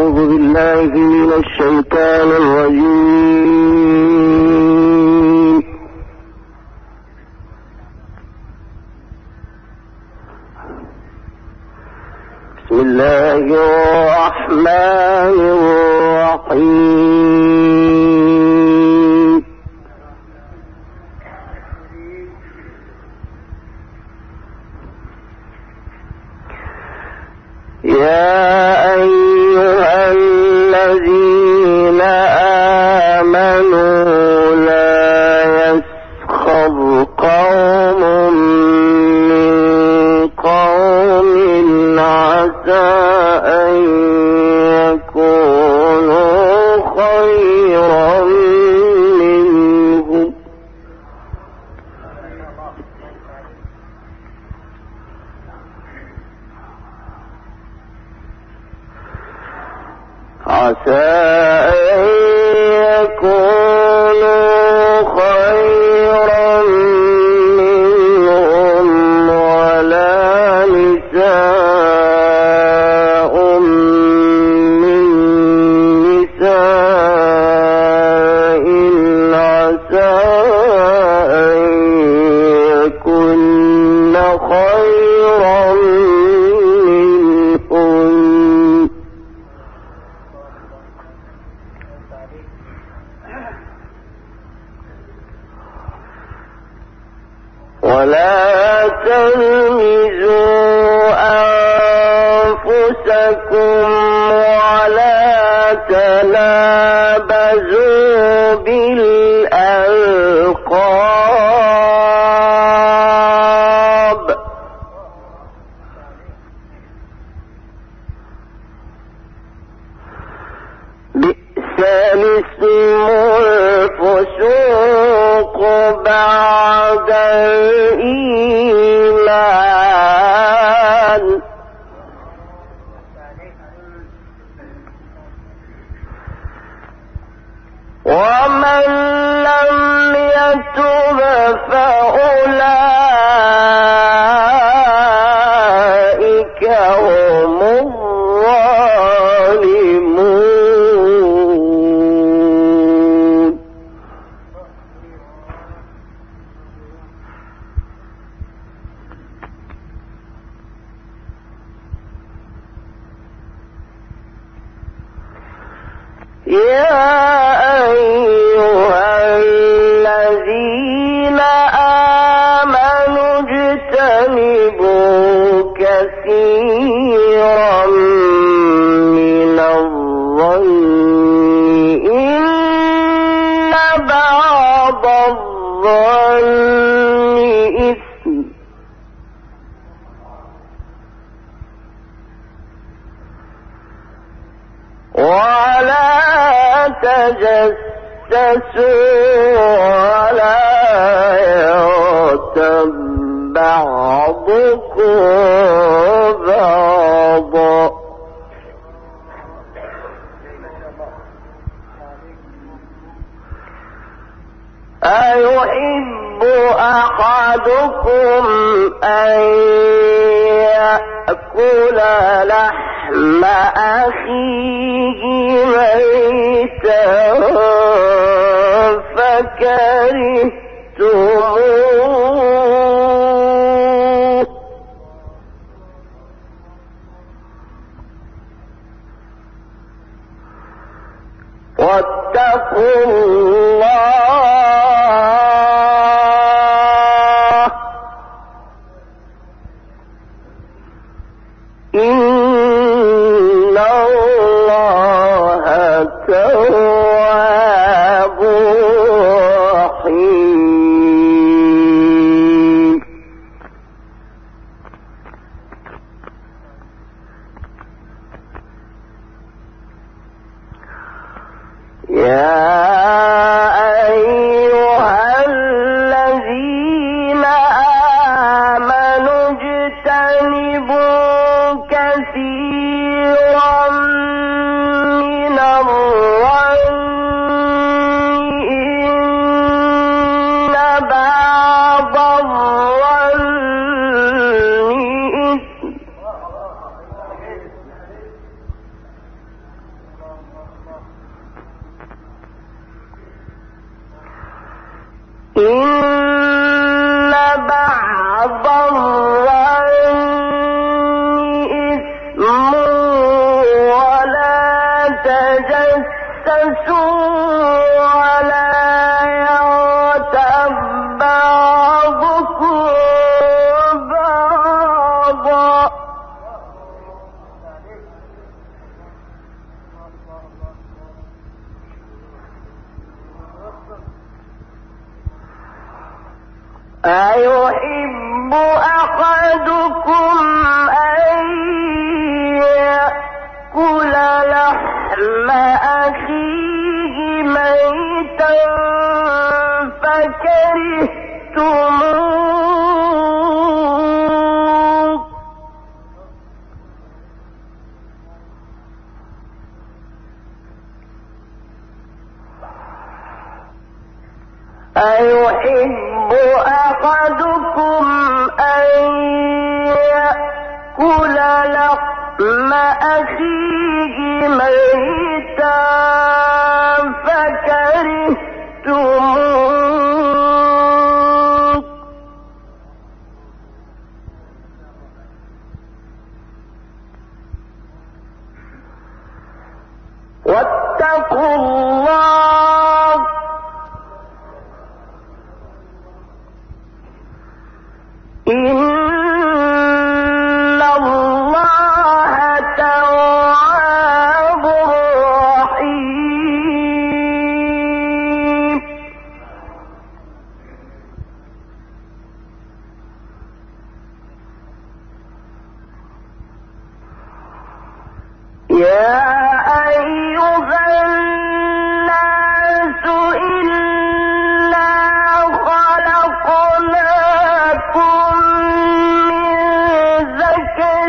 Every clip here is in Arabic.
أعوذ بالله من الشيطان الرجيم. بسم الله الرحمن الرحيم. يا أيها الذين آمنوا لا يسخر قوم من قوم عسى أن يكونوا خيرا منهم عسى أن يكونوا خيرا منهم ولا نساء من نساء عسى أن يكن خيرا منهم ولا تلمزوا أنفسكم ولا تنابزوا بالألقاب بئس الاسم الفسوق بعد الإيمان ومن لم يتب فأولئك هم الظالمون. يا أيها الذين آمنوا اجتنبوا كثيرا من الظن إن بعض الظن إثم ولا تجسسوا ولا يغتب بعضكم بعضا أيحب أحدكم أن يأكل لحم أخيه ميتا فكرهتموه واتقوا الله إن الله تواب رحيم. يا أيها الذين آمنوا اجتنبوا كثيرا من الظن إن بعض الظن إثم إن بعض الظن إثم ولا تجسسوا ولا يغتب بعضكم بعضا أيحب أحدكم أن يأكل لحم أخيه ميتا فكرهتموه أيحب أحدكم أن يأكل لحم أخيه ميتا فكرهتموه واتقوا الله إن الله تواب رحيم يا أيها الناس إنا خلقناكم من ذكر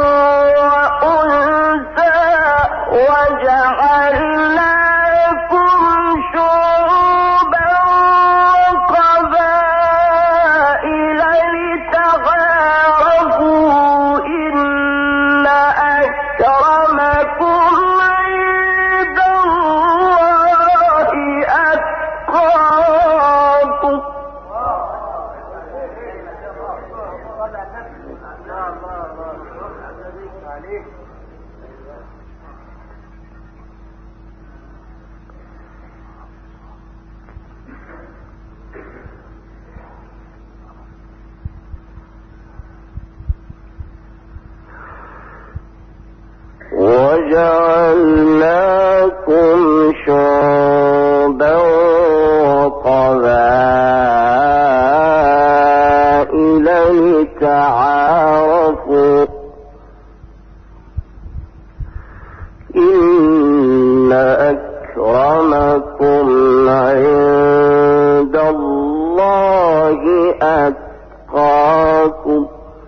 وأنثى وجعلناكم شعوبا وقبائل لتعارفوا إن أكرمكم عند الله أتقاكم وجعلناكم شعوبا وقبائل لتعارفوا إن أكرمكم عند الله أتقاكم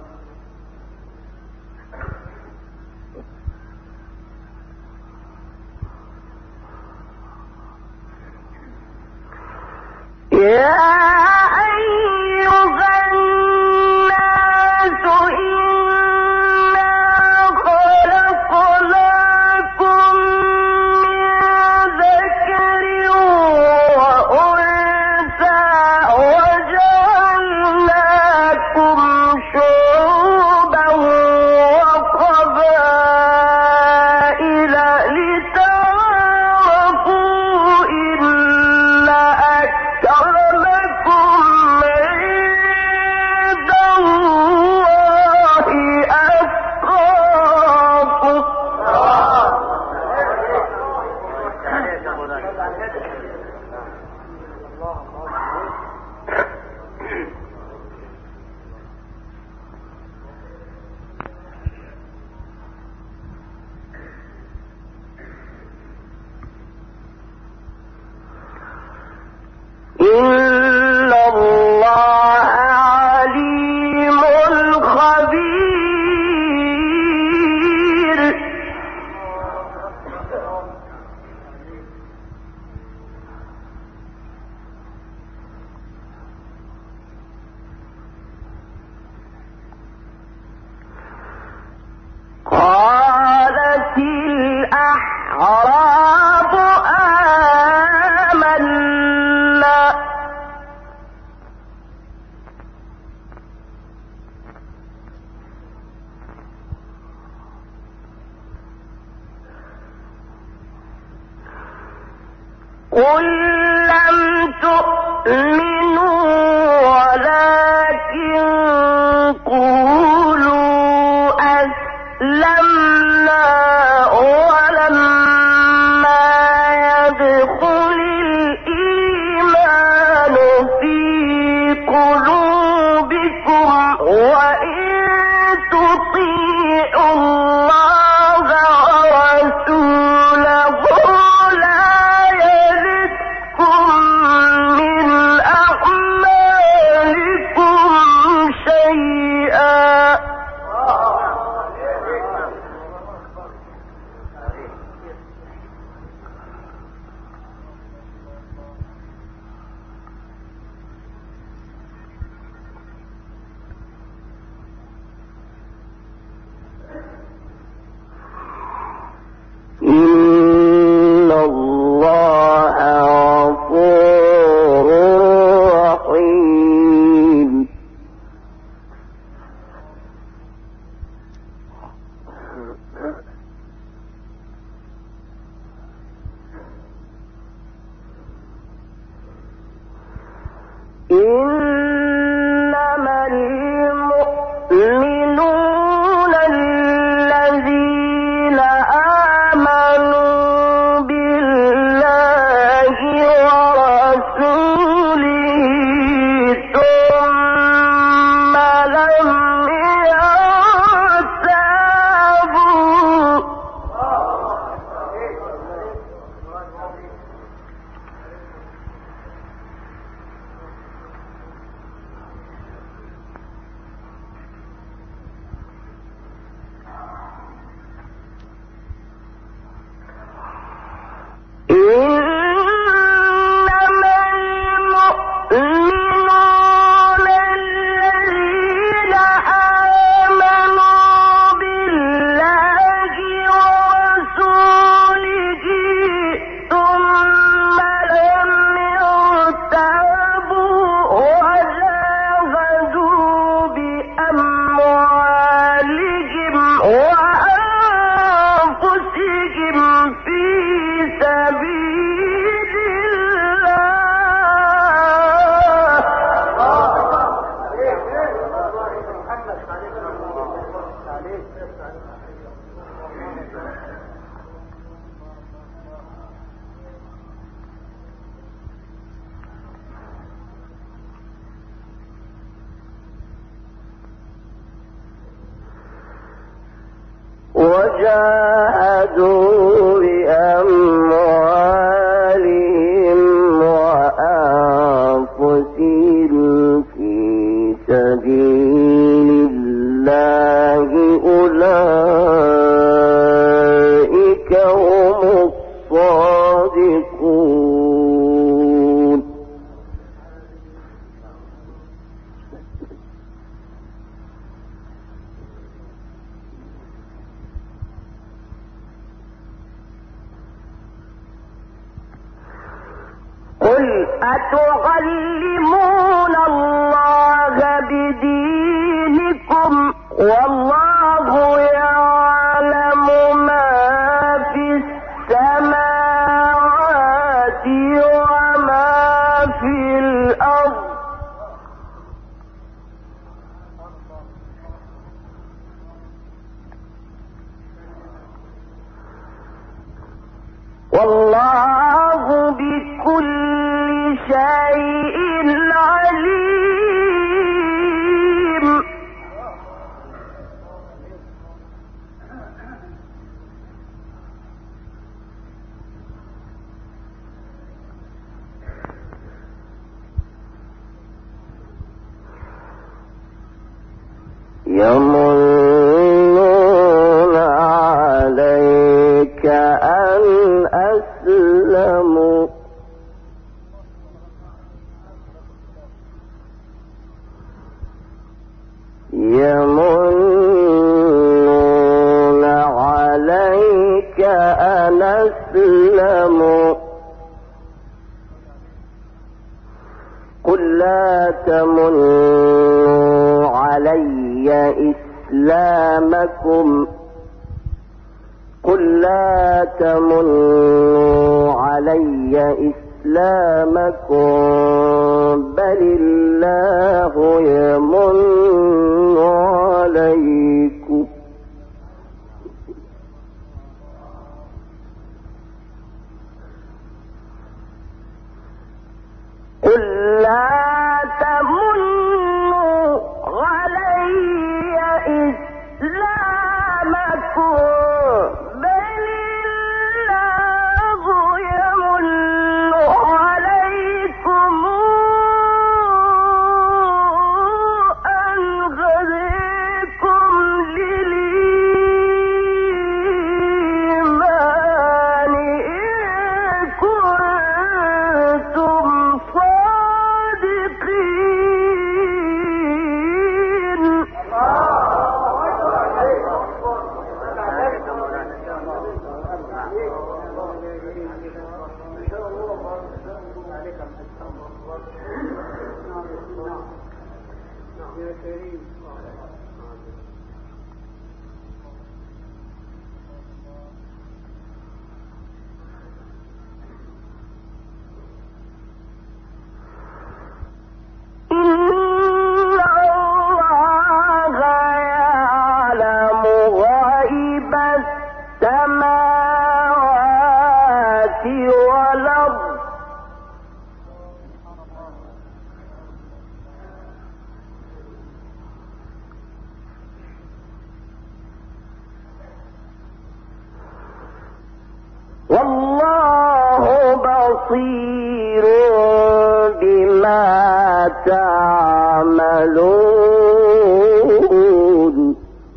يا أيها الناس إنا خلقناكم من ذكر وأنثى وجعلناكم شعوبا وقبائل لتعارفوا إن أكرمكم قل لم تؤمنوا ولكن قولوا أسلمنا ولما يدخل الإيمان في قلوبكم وإن تطيعوا الله ورسوله لا يلدكم من أعمالكم شيئا. إن الله غفور رحيم. إنما المؤمنون الذين آمنوا بالله ورسوله ثم لم يرتابوا. إنما المؤمنون الذين آمنوا بالله ورسوله ثم لم يرتابوا وجاهدوا بأموالهم وأنفسهم في سبيل وجاهدوا بأموالهم وأنفسهم في سبيل الله أولئك هم الصادقون. قل أتعلمون الله بدينكم والله يعلم ما في السماوات وما في الأرض والله بكل شيء عليم. يمنون عليك أن أسلموا يمنون عليك أن أسلموا قل لا تمنوا علي إسلامكم قل لا تمنوا علي إسلامكم إسلامكم بل الله يمن عليكم قل لا تمنوا علي إسلامكم بل الله يمن عليكم أن هداكم للإيمان إن كنتم صادقين. السماوات والأرض والله بصير بما تعملون.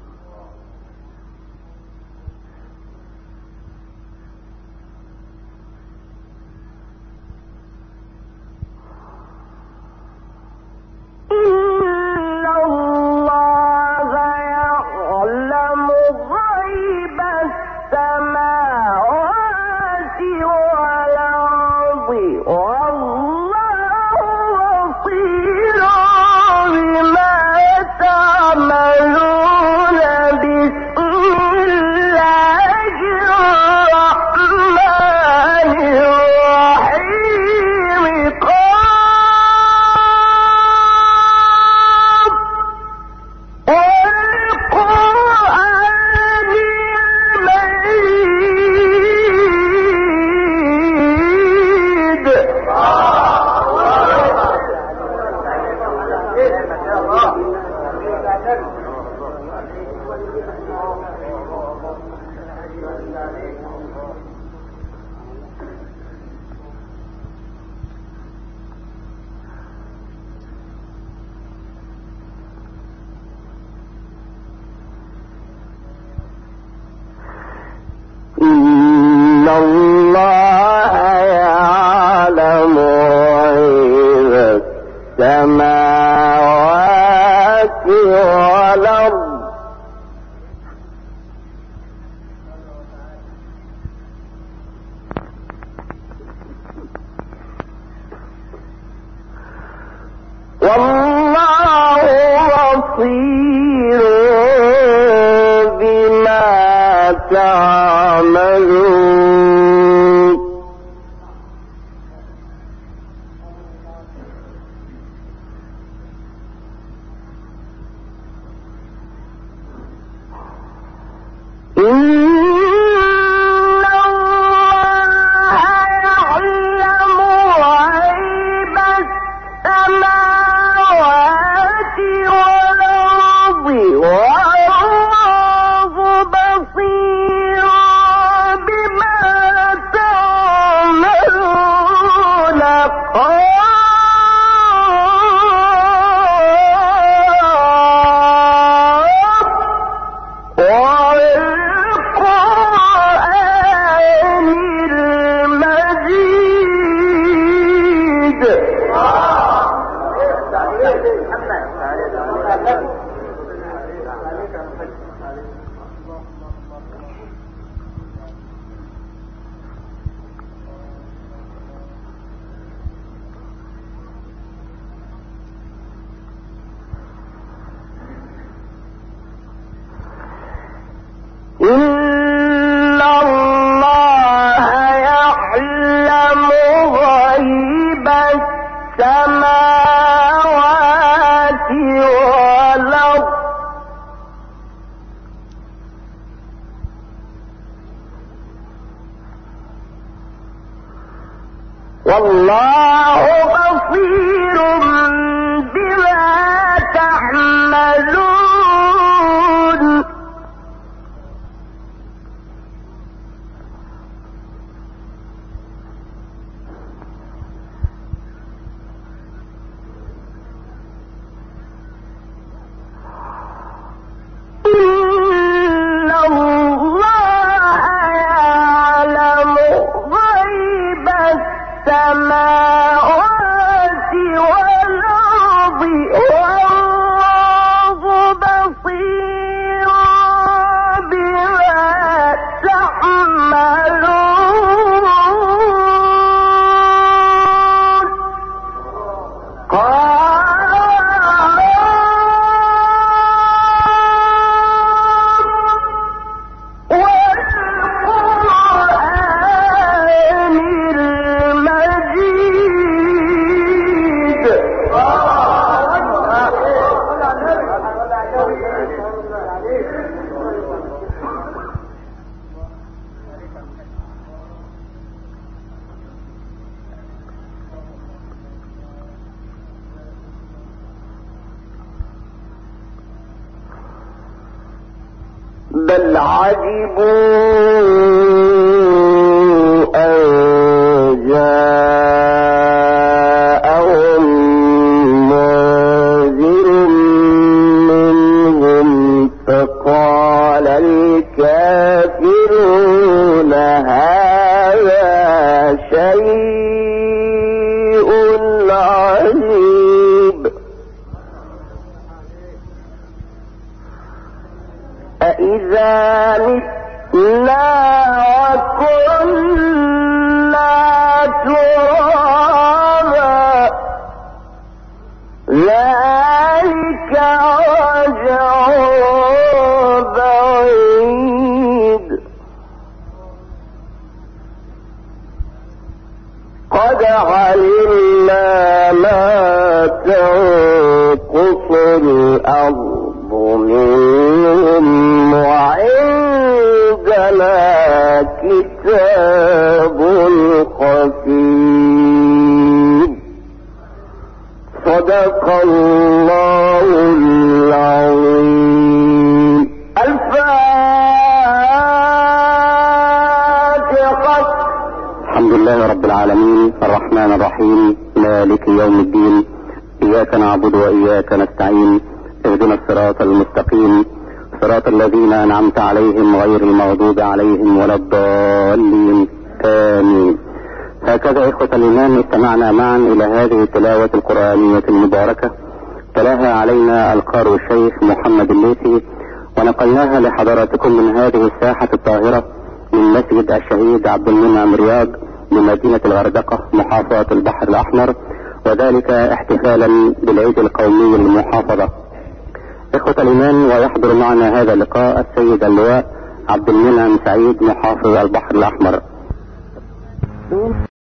إن الله يعلم غيب السماوات والأرض والله بصير بما تعملون. والله بصير بما والله بصير بما تعملون إن الله يعلم غيب السماوات والأرض والله بصير بما تعملون بل عجبوا أن جاءهم منذر منهم فقال الكافرون هذا شيء عجيب أإذا متنا وكنا ترابا ذلك رجع بعيد قد علمنا ما تنقص الأرض منهم وعندنا كتاب حفيظ صدق الله العظيم. الفاتحة. الحمد لله رب العالمين الرحمن الرحيم مالك يوم الدين إياك نعبد وإياك نستعين اهدنا الصراط المستقيم صراط الذين أنعمت عليهم غير المغضوب عليهم ولا الضالين آمين. هكذا إخوة الإيمان استمعنا معا إلى هذه التلاوة القرآنية المباركة تلاها علينا القارئ الشيخ محمد الليثي ونقلناها لحضراتكم من هذه الساحة الطاهرة من مسجد الشهيد عبد المنعم رياض بمدينة الغردقة محافظة البحر الأحمر وذلك احتفالا بالعيد القومي للمحافظة. إخوة الإيمان ويحضر معنا هذا اللقاء السيد اللواء عبد المنعم سعيد محافظ البحر الأحمر.